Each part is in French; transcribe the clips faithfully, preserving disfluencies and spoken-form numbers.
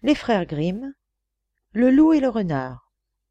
Les frères Grimm, le loup et le renard.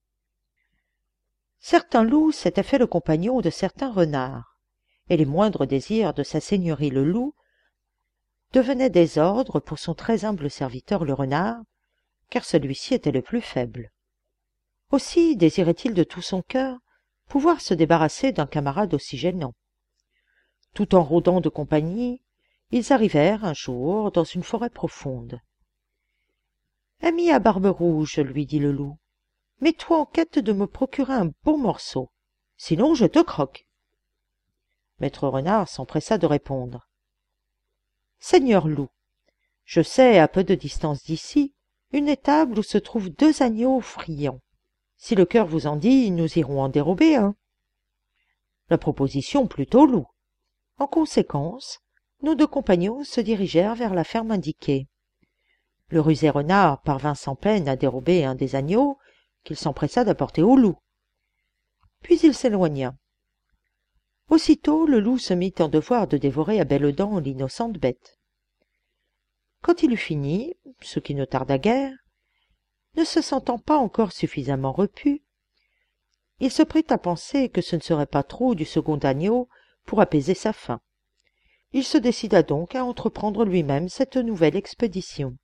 Certain loup s'était fait le compagnon de certain renard, et les moindres désirs de sa seigneurie le loup devenaient des ordres pour son très humble serviteur le renard, car celui-ci était le plus faible. Aussi désirait-il de tout son cœur pouvoir se débarrasser d'un camarade aussi gênant. Tout en rôdant de compagnie, ils arrivèrent un jour dans une forêt profonde. « Ami à barbe rouge, lui dit le loup, mets-toi en quête de me procurer un bon morceau, sinon je te croque. » Maître Renard s'empressa de répondre. « Seigneur loup, je sais, à peu de distance d'ici, une étable où se trouvent deux agneaux friands. Si le cœur vous en dit, nous irons en dérober un. » La proposition plut au loup. En conséquence, nos deux compagnons se dirigèrent vers la ferme indiquée. Le rusé renard parvint sans peine à dérober un des agneaux qu'il s'empressa d'apporter au loup. Puis il s'éloigna. Aussitôt le loup se mit en devoir de dévorer à belles dents l'innocente bête. Quand il eut fini, ce qui ne tarda guère, ne se sentant pas encore suffisamment repu, il se prit à penser que ce ne serait pas trop du second agneau pour apaiser sa faim. Il se décida donc à entreprendre lui-même cette nouvelle expédition.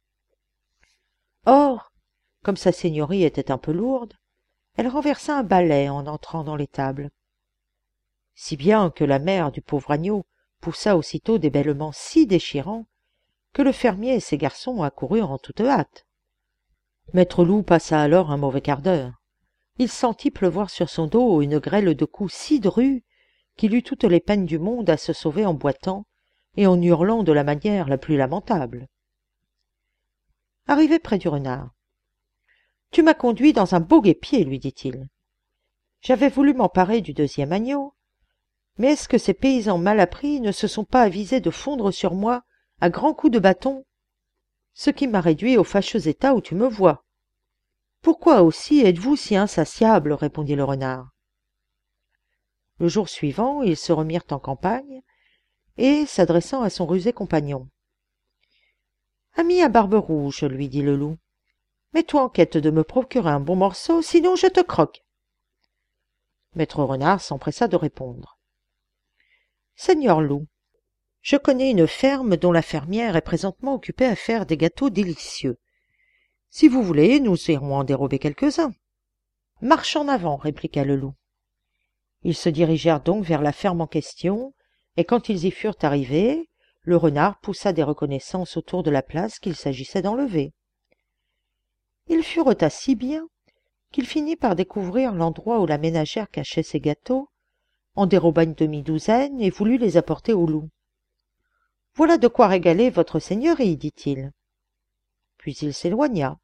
Or, comme sa seigneurie était un peu lourde, elle renversa un balai en entrant dans l'étable. Si bien que la mère du pauvre agneau poussa aussitôt des bêlements si déchirants que le fermier et ses garçons accoururent en toute hâte. Maître Loup passa alors un mauvais quart d'heure. Il sentit pleuvoir sur son dos une grêle de coups si drus qu'il eut toutes les peines du monde à se sauver en boitant et en hurlant de la manière la plus lamentable. Arrivé près du renard, « Tu m'as conduit dans un beau guêpier, lui dit-il. J'avais voulu m'emparer du deuxième agneau, mais est-ce que ces paysans mal appris ne se sont pas avisés de fondre sur moi à grands coups de bâton, ce qui m'a réduit au fâcheux état où tu me vois. Pourquoi aussi êtes-vous si insatiable, répondit le renard. Le jour suivant, ils se remirent en campagne, et, s'adressant à son rusé compagnon, « Ami à barbe rouge, lui dit le loup, mets-toi en quête de me procurer un bon morceau, sinon je te croque. » Maître Renard s'empressa de répondre. « Seigneur loup, je connais une ferme dont la fermière est présentement occupée à faire des gâteaux délicieux. Si vous voulez, nous irons en dérober quelques-uns. »« Marche en avant, » répliqua le loup. Ils se dirigèrent donc vers la ferme en question, et quand ils y furent arrivés, le renard poussa des reconnaissances autour de la place qu'il s'agissait d'enlever. Ils furent assis si bien qu'il finit par découvrir l'endroit où la ménagère cachait ses gâteaux, en déroba une demi-douzaine et voulut les apporter au loup. « Voilà de quoi régaler votre seigneurie, dit-il. » Puis il s'éloigna.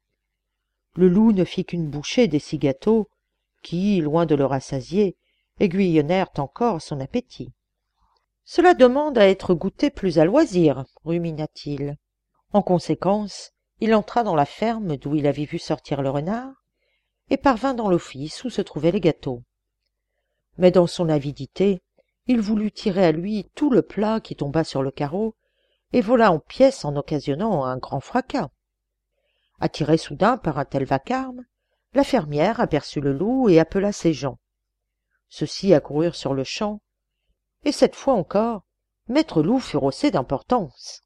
Le loup ne fit qu'une bouchée des six gâteaux qui, loin de le rassasier, aiguillonnèrent encore son appétit. « Cela demande à être goûté plus à loisir, rumina-t-il. En conséquence, il entra dans la ferme d'où il avait vu sortir le renard et parvint dans l'office où se trouvaient les gâteaux. Mais dans son avidité, il voulut tirer à lui tout le plat qui tomba sur le carreau et vola en pièces en occasionnant un grand fracas. Attirée soudain par un tel vacarme, la fermière aperçut le loup et appela ses gens. Ceux-ci accoururent sur-le-champ, et cette fois encore, maître loup fut rossé d'importance.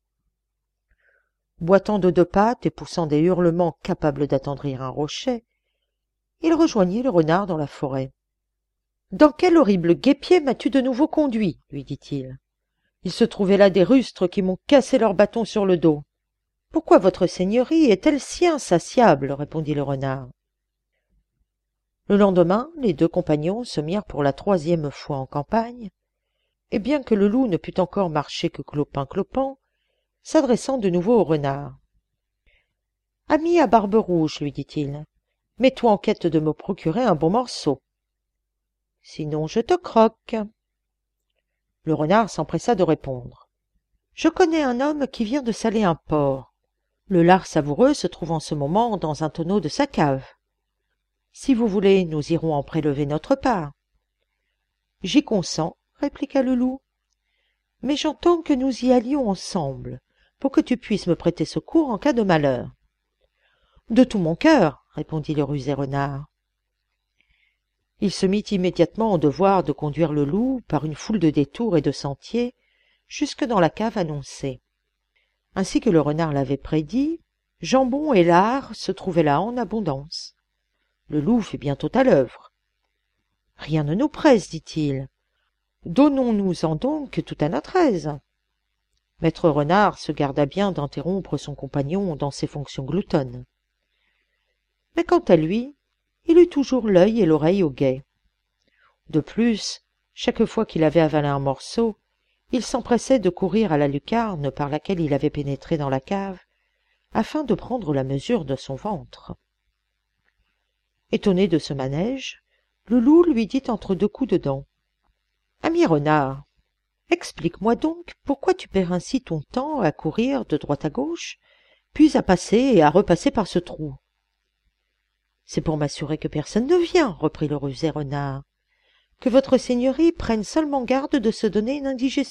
Boitant de deux pattes et poussant des hurlements capables d'attendrir un rocher, il rejoignit le renard dans la forêt. « Dans quel horrible guêpier m'as-tu de nouveau conduit ?» lui dit-il. « Il se trouvait là des rustres qui m'ont cassé leurs bâtons sur le dos. »« Pourquoi votre seigneurie est-elle si insatiable ?» répondit le renard. Le lendemain, les deux compagnons se mirent pour la troisième fois en campagne, et bien que le loup ne pût encore marcher que clopin-clopant, s'adressant de nouveau au renard. « Ami à barbe rouge, lui dit-il, mets-toi en quête de me procurer un bon morceau. Sinon je te croque. » Le renard s'empressa de répondre. « Je connais un homme qui vient de saler un porc. Le lard savoureux se trouve en ce moment dans un tonneau de sa cave. Si vous voulez, nous irons en prélever notre part. »« J'y consens, » répliqua le loup, « mais j'entends que nous y allions ensemble, pour que tu puisses me prêter secours en cas de malheur. » De tout mon cœur, répondit le rusé renard. Il se mit immédiatement en devoir de conduire le loup, par une foule de détours et de sentiers, jusque dans la cave annoncée. Ainsi que le renard l'avait prédit, jambon et lard se trouvaient là en abondance. Le loup fut bientôt à l'œuvre. « Rien ne nous presse, dit-il. Donnons-nous-en donc tout à notre aise. » Maître Renard se garda bien d'interrompre son compagnon dans ses fonctions gloutonnes. Mais quant à lui, il eut toujours l'œil et l'oreille au guet. De plus, chaque fois qu'il avait avalé un morceau, il s'empressait de courir à la lucarne par laquelle il avait pénétré dans la cave, afin de prendre la mesure de son ventre. Étonné de ce manège, le loup lui dit entre deux coups de dents. « Ami renard, explique-moi donc pourquoi tu perds ainsi ton temps à courir de droite à gauche, puis à passer et à repasser par ce trou. »« C'est pour m'assurer que personne ne vient, reprit le rusé renard, que votre seigneurie prenne seulement garde de se donner une indigestion. »«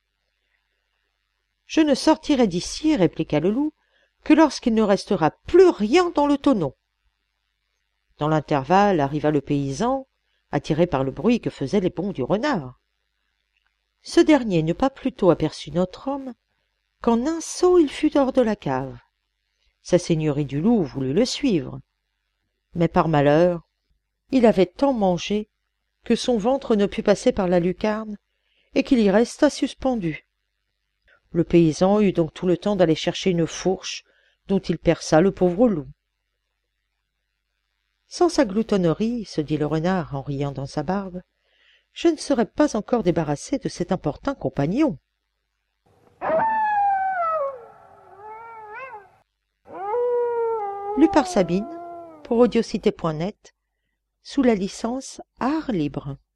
Je ne sortirai d'ici, répliqua le loup, que lorsqu'il ne restera plus rien dans le tonneau. » Dans l'intervalle arriva le paysan, attiré par le bruit que faisaient les bonds du renard. Ce dernier n'eut pas plutôt aperçu notre homme qu'en un saut il fut hors de la cave. Sa seigneurie du loup voulut le suivre. Mais par malheur, il avait tant mangé que son ventre ne put passer par la lucarne et qu'il y resta suspendu. Le paysan eut donc tout le temps d'aller chercher une fourche dont il perça le pauvre loup. Sans sa gloutonnerie, se dit le renard en riant dans sa barbe, je ne serais pas encore débarrassé de cet importun compagnon. Lu par Sabine, pour audiocité point net, sous la licence Art Libre.